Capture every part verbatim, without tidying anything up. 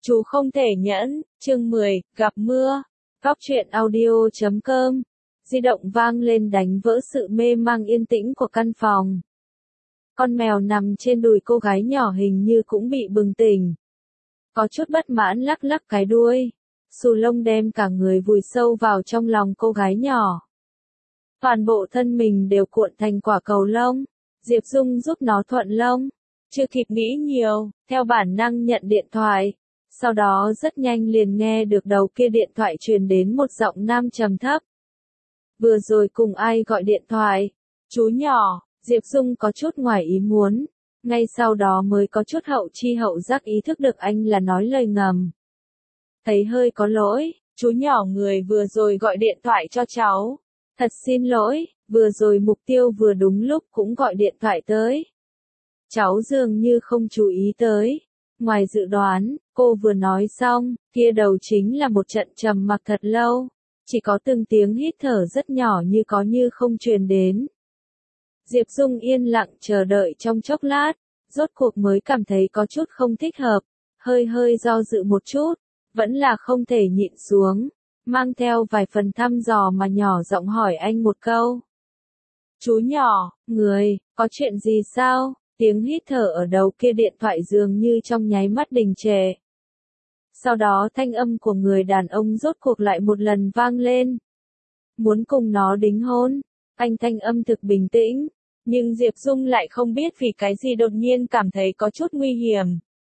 Chú không thể nhẫn, chương mười, gặp mưa. Góc truyện audio chấm com. Di động vang lên đánh vỡ sự mê mang yên tĩnh của căn phòng. Con mèo nằm trên đùi cô gái nhỏ hình như cũng bị bừng tỉnh. Có chút bất mãn lắc lắc cái đuôi. Xù lông đem cả người vùi sâu vào trong lòng cô gái nhỏ. Toàn bộ thân mình đều cuộn thành quả cầu lông. Diệp Dung giúp nó thuận lông. Chưa kịp nghĩ nhiều, theo bản năng nhận điện thoại. Sau đó rất nhanh liền nghe được đầu kia điện thoại truyền đến một giọng nam trầm thấp. Vừa rồi cùng ai gọi điện thoại? Chú nhỏ, Diệp Dung có chút ngoài ý muốn. Ngay sau đó mới có chút hậu chi hậu giác ý thức được anh là nói lời ngầm. Thấy hơi có lỗi, chú nhỏ người vừa rồi gọi điện thoại cho cháu. Thật xin lỗi, vừa rồi mục tiêu vừa đúng lúc cũng gọi điện thoại tới. Cháu dường như không chú ý tới. Ngoài dự đoán, cô vừa nói xong, kia đầu chính là một trận trầm mặc thật lâu. Chỉ có từng tiếng hít thở rất nhỏ như có như không truyền đến. Diệp Dung yên lặng chờ đợi trong chốc lát, rốt cuộc mới cảm thấy có chút không thích hợp, hơi hơi do dự một chút, vẫn là không thể nhịn xuống, mang theo vài phần thăm dò mà nhỏ giọng hỏi anh một câu. Chú nhỏ, người, có chuyện gì sao? Tiếng hít thở ở đầu kia điện thoại dường như trong nháy mắt đình trệ. Sau đó thanh âm của người đàn ông rốt cuộc lại một lần vang lên. Muốn cùng nó đính hôn, anh thanh âm thực bình tĩnh, nhưng Diệp Dung lại không biết vì cái gì đột nhiên cảm thấy có chút nguy hiểm.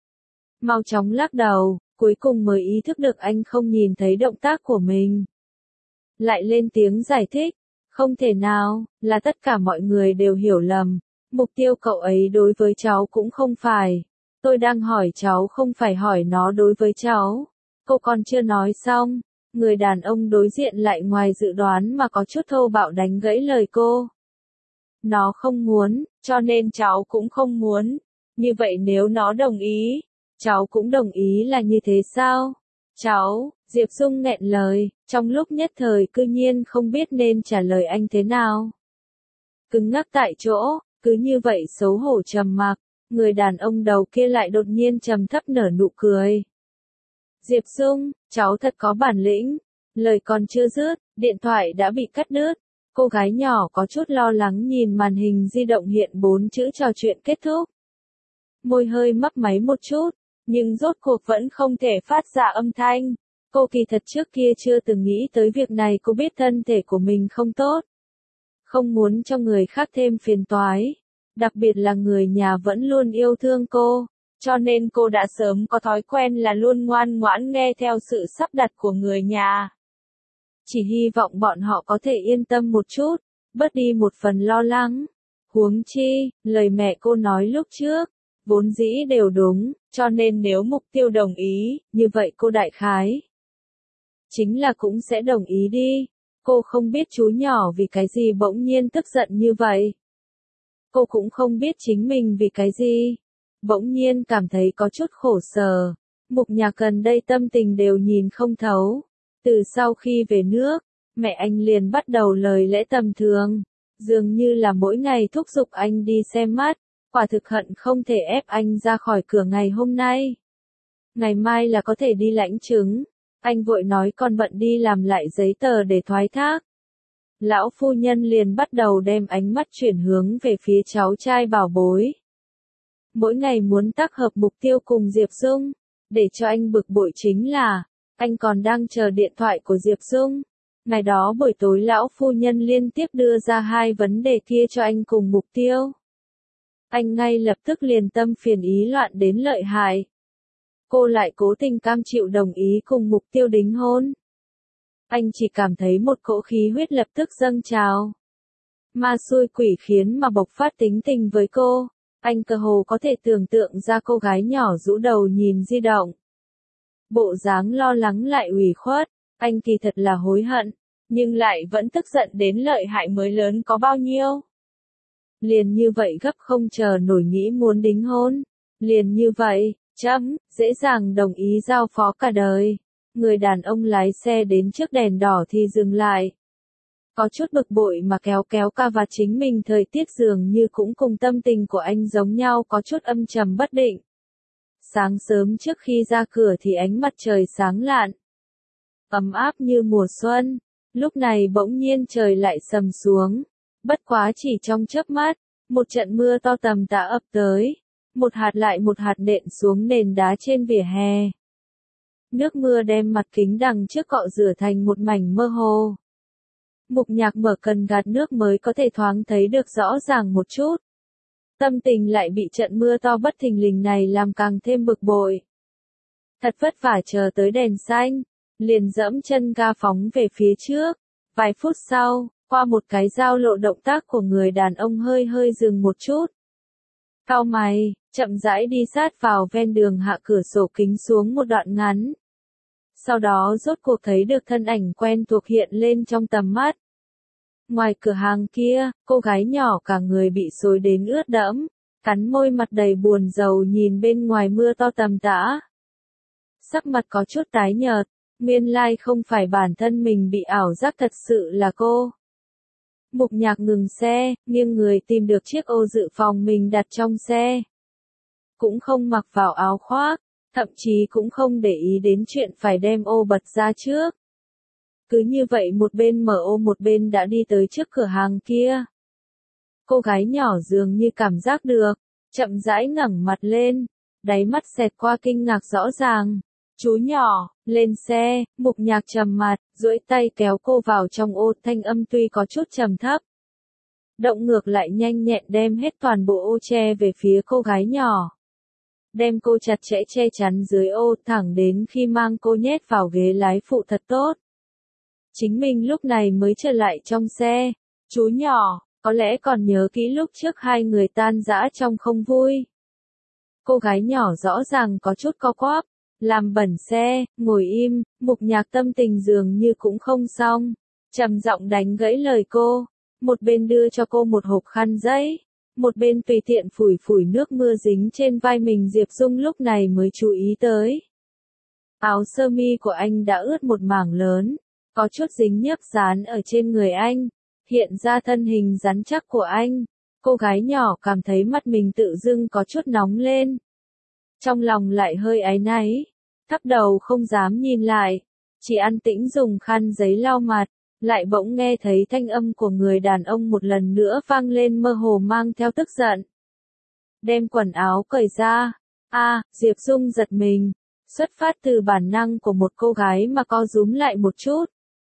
Mau chóng lắc đầu, cuối cùng mới ý thức được anh không nhìn thấy động tác của mình. Lại lên tiếng giải thích, không thể nào, là tất cả mọi người đều hiểu lầm. Mục tiêu cậu ấy đối với cháu cũng không phải. Tôi đang hỏi cháu không phải hỏi nó đối với cháu. Cô còn chưa nói xong. Người đàn ông đối diện lại ngoài dự đoán mà có chút thô bạo đánh gãy lời cô. Nó không muốn, cho nên cháu cũng không muốn. Như vậy nếu nó đồng ý, cháu cũng đồng ý là như thế sao? Cháu, Diệp Dung nghẹn lời, trong lúc nhất thời cư nhiên không biết nên trả lời anh thế nào. Cứng ngắc tại chỗ. Cứ như vậy xấu hổ trầm mặc, người đàn ông đầu kia lại đột nhiên trầm thấp nở nụ cười. Diệp Dung, cháu thật có bản lĩnh. Lời còn chưa dứt, điện thoại đã bị cắt đứt. Cô gái nhỏ có chút lo lắng nhìn màn hình di động hiện bốn chữ trò chuyện kết thúc. Môi hơi mấp máy một chút, nhưng rốt cuộc vẫn không thể phát ra âm thanh. Cô kỳ thật trước kia chưa từng nghĩ tới việc này, cô biết thân thể của mình không tốt. Không muốn cho người khác thêm phiền toái. Đặc biệt là người nhà vẫn luôn yêu thương cô, cho nên cô đã sớm có thói quen là luôn ngoan ngoãn nghe theo sự sắp đặt của người nhà. Chỉ hy vọng bọn họ có thể yên tâm một chút, bớt đi một phần lo lắng. Huống chi, lời mẹ cô nói lúc trước, vốn dĩ đều đúng, cho nên nếu mục tiêu đồng ý, như vậy cô đại khái chính là cũng sẽ đồng ý đi. Cô không biết chú nhỏ vì cái gì bỗng nhiên tức giận như vậy. Cô cũng không biết chính mình vì cái gì. Bỗng nhiên cảm thấy có chút khổ sở. Mục Nhạc gần đây tâm tình đều nhìn không thấu. Từ sau khi về nước, mẹ anh liền bắt đầu lời lẽ tầm thường. Dường như là mỗi ngày thúc giục anh đi xem mắt. Quả thực hận không thể ép anh ra khỏi cửa ngày hôm nay. Ngày mai là có thể đi lãnh chứng. Anh vội nói còn bận đi làm lại giấy tờ để thoái thác. Lão phu nhân liền bắt đầu đem ánh mắt chuyển hướng về phía cháu trai bảo bối. Mỗi ngày muốn tác hợp mục tiêu cùng Diệp Dung. Để cho anh bực bội chính là, anh còn đang chờ điện thoại của Diệp Dung. Ngày đó buổi tối lão phu nhân liên tiếp đưa ra hai vấn đề kia cho anh cùng mục tiêu. Anh ngay lập tức liền tâm phiền ý loạn đến lợi hại. Cô lại cố tình cam chịu đồng ý cùng mục tiêu đính hôn. Anh chỉ cảm thấy một cỗ khí huyết lập tức dâng trào. Ma xui quỷ khiến mà bộc phát tính tình với cô. Anh cơ hồ có thể tưởng tượng ra cô gái nhỏ rũ đầu nhìn di động. Bộ dáng lo lắng lại ủy khuất. Anh kỳ thật là hối hận, nhưng lại vẫn tức giận đến lợi hại mới lớn có bao nhiêu. Liền như vậy gấp không chờ nổi nghĩ muốn đính hôn. Liền như vậy, chấm, dễ dàng đồng ý giao phó cả đời. Người đàn ông lái xe đến trước đèn đỏ thì dừng lại. Có chút bực bội mà kéo kéo ca vạt chính mình, thời tiết dường như cũng cùng tâm tình của anh giống nhau, có chút âm trầm bất định. Sáng sớm trước khi ra cửa thì ánh mặt trời sáng lạn, ấm áp như mùa xuân. Lúc này bỗng nhiên trời lại sầm xuống. Bất quá chỉ trong chớp mắt, một trận mưa to tầm tã ập tới. Một hạt lại một hạt nện xuống nền đá trên vỉa hè. Nước mưa đem mặt kính đằng trước cọ rửa thành một mảnh mơ hồ. Mục Nhạc mở cần gạt nước mới có thể thoáng thấy được rõ ràng một chút. Tâm tình lại bị trận mưa to bất thình lình này làm càng thêm bực bội. Thật vất vả chờ tới đèn xanh, liền dẫm chân ga phóng về phía trước. Vài phút sau, qua một cái giao lộ động tác của người đàn ông hơi hơi dừng một chút. Cau mày, chậm rãi đi sát vào ven đường hạ cửa sổ kính xuống một đoạn ngắn. Sau đó rốt cuộc thấy được thân ảnh quen thuộc hiện lên trong tầm mắt. Ngoài cửa hàng kia, cô gái nhỏ cả người bị xối đến ướt đẫm, cắn môi mặt đầy buồn rầu nhìn bên ngoài mưa to tầm tã. Sắc mặt có chút tái nhợt, nguyên lai không phải bản thân mình bị ảo giác thật sự là cô. Mục Nhạc ngừng xe, nghiêng người tìm được chiếc ô dự phòng mình đặt trong xe. Cũng không mặc vào áo khoác, thậm chí cũng không để ý đến chuyện phải đem ô bật ra trước. Cứ như vậy một bên mở ô một bên đã đi tới trước cửa hàng kia. Cô gái nhỏ dường như cảm giác được, chậm rãi ngẩng mặt lên, đáy mắt xẹt qua kinh ngạc rõ ràng. Chú nhỏ, lên xe. Mục Nhạc trầm mặt, duỗi tay kéo cô vào trong ô, thanh âm tuy có chút trầm thấp. Động ngược lại nhanh nhẹn đem hết toàn bộ ô che về phía cô gái nhỏ. Đem cô chặt chẽ che chắn dưới ô thẳng đến khi mang cô nhét vào ghế lái phụ thật tốt. Chính mình lúc này mới trở lại trong xe. Chú nhỏ, có lẽ còn nhớ kỹ lúc trước hai người tan rã trong không vui. Cô gái nhỏ rõ ràng có chút co quắp, làm bẩn xe, ngồi im. Mục Nhạc tâm tình dường như cũng không xong, trầm giọng đánh gãy lời cô, một bên đưa cho cô một hộp khăn giấy, một bên tùy tiện phủi phủi nước mưa dính trên vai mình. Diệp Dung lúc này mới chú ý tới. Áo sơ mi của anh đã ướt một mảng lớn, có chút dính nhớp dán ở trên người anh, hiện ra thân hình rắn chắc của anh. Cô gái nhỏ cảm thấy mắt mình tự dưng có chút nóng lên. Trong lòng lại hơi áy náy, thấp đầu không dám nhìn lại, chỉ an tĩnh dùng khăn giấy lau mặt, lại bỗng nghe thấy thanh âm của người đàn ông một lần nữa vang lên mơ hồ mang theo tức giận. Đem quần áo cởi ra. A, à, Diệp Dung giật mình, xuất phát từ bản năng của một cô gái mà co rúm lại một chút.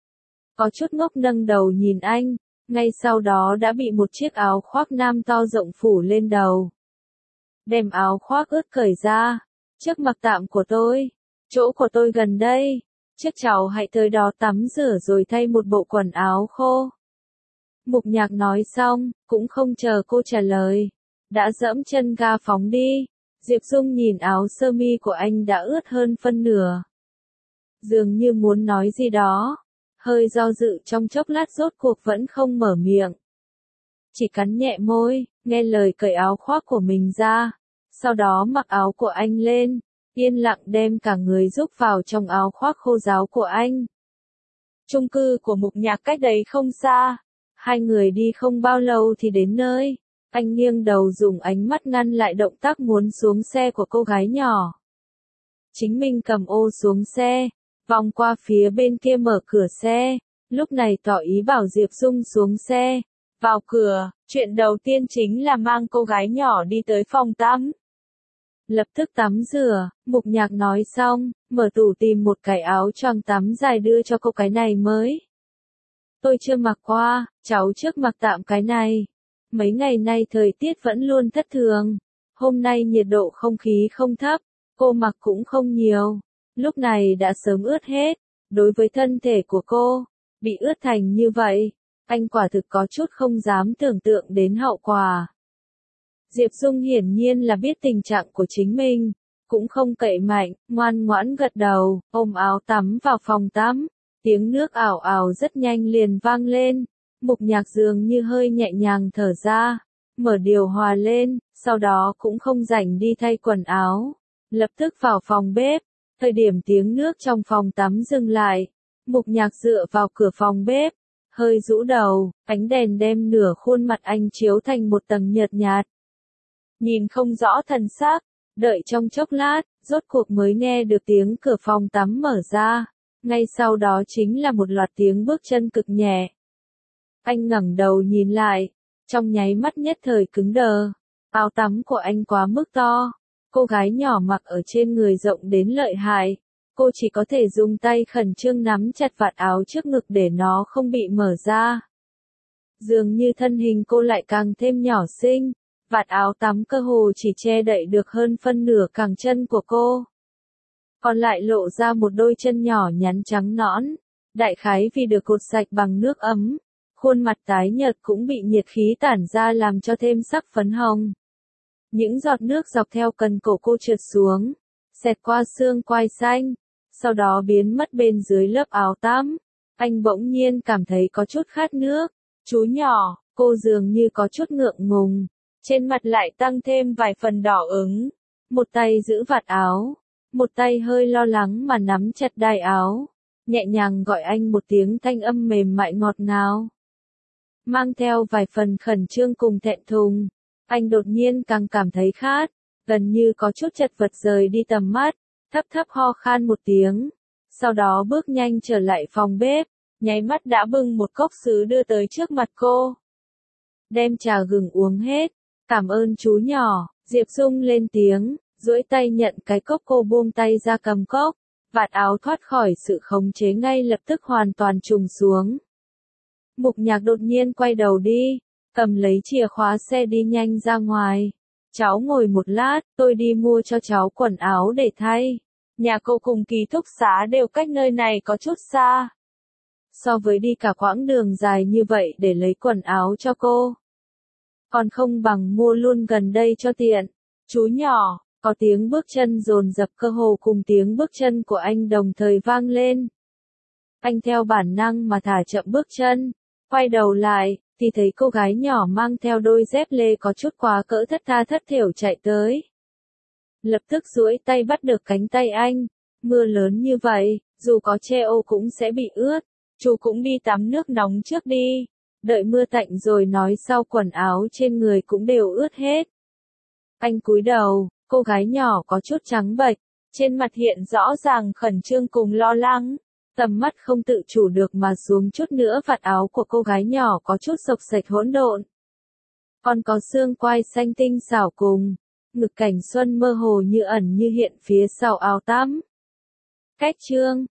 Có chút ngốc nâng đầu nhìn anh, ngay sau đó đã bị một chiếc áo khoác nam to rộng phủ lên đầu. Đem áo khoác ướt cởi ra. Trước mặt tạm của tôi, chỗ của tôi gần đây, trước cháu hãy tới đó tắm rửa rồi thay một bộ quần áo khô. Mục Nhạc nói xong, cũng không chờ cô trả lời, đã dẫm chân ga phóng đi. Diệp Dung nhìn áo sơ mi của anh đã ướt hơn phân nửa, dường như muốn nói gì đó, hơi do dự trong chốc lát rốt cuộc vẫn không mở miệng. Chỉ cắn nhẹ môi, nghe lời cởi áo khoác của mình ra, sau đó mặc áo của anh lên, yên lặng đem cả người rúc vào trong áo khoác khô ráo của anh. Chung cư của Mục Nhạc cách đấy không xa, hai người đi không bao lâu thì đến nơi. Anh nghiêng đầu dùng ánh mắt ngăn lại động tác muốn xuống xe của cô gái nhỏ. Chính mình cầm ô xuống xe, vòng qua phía bên kia mở cửa xe, lúc này tỏ ý bảo Diệp Dung xuống xe. Vào cửa, chuyện đầu tiên chính là mang cô gái nhỏ đi tới phòng tắm. Lập tức tắm rửa. Mục Nhạc nói xong, mở tủ tìm một cái áo choàng tắm dài đưa cho cô. Cái này mới. Tôi chưa mặc qua, cháu trước mặc tạm cái này. Mấy ngày nay thời tiết vẫn luôn thất thường. Hôm nay nhiệt độ không khí không thấp, cô mặc cũng không nhiều. Lúc này đã sớm ướt hết. Đối với thân thể của cô, bị ướt thành như vậy, anh quả thực có chút không dám tưởng tượng đến hậu quả. Diệp Dung hiển nhiên là biết tình trạng của chính mình, cũng không cậy mạnh, ngoan ngoãn gật đầu, ôm áo tắm vào phòng tắm. Tiếng nước ảo ảo rất nhanh liền vang lên. Mục Nhạc dường như hơi nhẹ nhàng thở ra, mở điều hòa lên, sau đó cũng không rảnh đi thay quần áo, lập tức vào phòng bếp. Thời điểm tiếng nước trong phòng tắm dừng lại, Mục Nhạc dựa vào cửa phòng bếp, hơi rũ đầu, ánh đèn đem nửa khuôn mặt anh chiếu thành một tầng nhợt nhạt. Nhìn không rõ thần sắc, đợi trong chốc lát, rốt cuộc mới nghe được tiếng cửa phòng tắm mở ra. Ngay sau đó chính là một loạt tiếng bước chân cực nhẹ. Anh ngẩng đầu nhìn lại, trong nháy mắt nhất thời cứng đờ. Áo tắm của anh quá mức to, cô gái nhỏ mặc ở trên người rộng đến lợi hại. Cô chỉ có thể dùng tay khẩn trương nắm chặt vạt áo trước ngực để nó không bị mở ra. Dường như thân hình cô lại càng thêm nhỏ xinh, vạt áo tắm cơ hồ chỉ che đậy được hơn phân nửa cẳng chân của cô. Còn lại lộ ra một đôi chân nhỏ nhắn trắng nõn, đại khái vì được cột sạch bằng nước ấm, khuôn mặt tái nhợt cũng bị nhiệt khí tản ra làm cho thêm sắc phấn hồng. Những giọt nước dọc theo cần cổ cô trượt xuống, xẹt qua xương quai xanh, sau đó biến mất bên dưới lớp áo tắm. Anh bỗng nhiên cảm thấy có chút khát nước. Chú nhỏ, cô dường như có chút ngượng ngùng, trên mặt lại tăng thêm vài phần đỏ ửng. Một tay giữ vạt áo, một tay hơi lo lắng mà nắm chặt đai áo, nhẹ nhàng gọi anh một tiếng, thanh âm mềm mại ngọt ngào, mang theo vài phần khẩn trương cùng thẹn thùng. Anh đột nhiên càng cảm thấy khát, gần như có chút chật vật rời đi tầm mắt, thấp thấp ho khan một tiếng, sau đó bước nhanh trở lại phòng bếp, nháy mắt đã bưng một cốc sứ đưa tới trước mặt cô. Đem trà gừng uống hết, cảm ơn chú nhỏ, Diệp Dung lên tiếng, duỗi tay nhận cái cốc. Cô buông tay ra cầm cốc, vạt áo thoát khỏi sự khống chế ngay lập tức hoàn toàn trùng xuống. Mục Nhạc đột nhiên quay đầu đi, cầm lấy chìa khóa xe đi nhanh ra ngoài. Cháu ngồi một lát, tôi đi mua cho cháu quần áo để thay. Nhà cô cùng ký túc xá đều cách nơi này có chút xa. So với đi cả quãng đường dài như vậy để lấy quần áo cho cô, còn không bằng mua luôn gần đây cho tiện. Chú nhỏ, có tiếng bước chân dồn dập cơ hồ cùng tiếng bước chân của anh đồng thời vang lên. Anh theo bản năng mà thả chậm bước chân, quay đầu lại, thì thấy cô gái nhỏ mang theo đôi dép lê có chút quá cỡ thất tha thất thểu chạy tới. Lập tức duỗi tay bắt được cánh tay anh, mưa lớn như vậy, dù có che ô cũng sẽ bị ướt, chú cũng đi tắm nước nóng trước đi, đợi mưa tạnh rồi nói sau. Quần áo trên người cũng đều ướt hết. Anh cúi đầu, cô gái nhỏ có chút trắng bệch, trên mặt hiện rõ ràng khẩn trương cùng lo lắng, tầm mắt không tự chủ được mà xuống chút nữa vạt áo của cô gái nhỏ có chút xộc xệch hỗn độn. Còn có xương quai xanh tinh xảo cùng ngực cảnh xuân mơ hồ như ẩn như hiện phía sau áo tắm. Cách chương